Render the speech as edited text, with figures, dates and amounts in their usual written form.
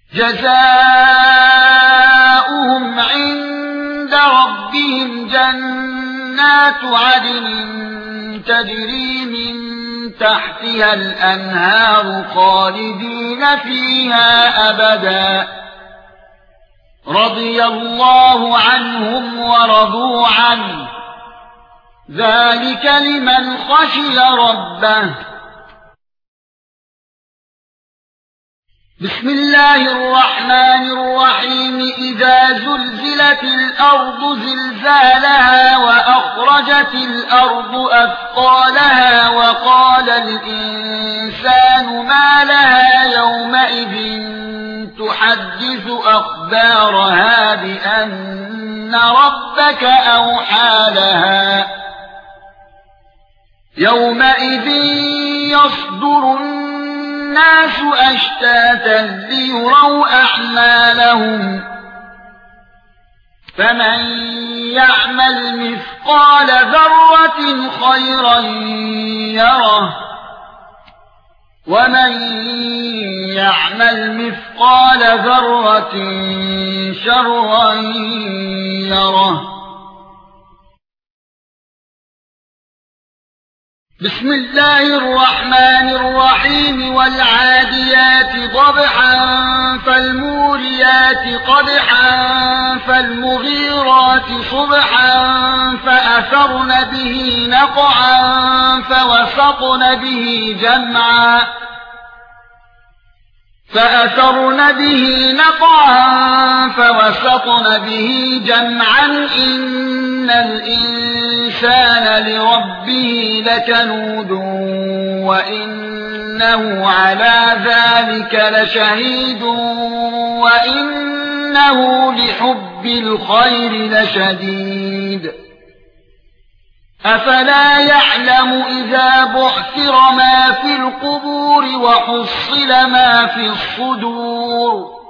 جزاؤهم عند ربهم جنات عدن تجري من تحتها الأنهار خالدين فيها أبدا رضي الله عنهم ورضوا عنه ذلك لمن خشي ربه. بسم الله الرحمن الرحيم إذا زلزلت الأرض زلزالها وأخرجت الأرض أثقالها وقال الإنسان ما لها يومئذ تحدث أخبارها بأن ربك أوحى لها يومئذ يصدر الناس أشتاتا ليروا أعمالهم فمن يعمل مثقال ذرة خيرا يره ومن يعمل مثقال ذرة شرا يره. بسم الله الرحمن الرحيم والعاديات ضبحا فالموريات قدحا فالمغيرات صبحا فأثرن به نقعا فوسطن به جمعا إن الإنسان لربه لكنود وإنه على ذلك لشهيد وإنه لحب الخير لشديد. أفلا يعلم إذا بعثر ما في القبور وحصل ما في الصدور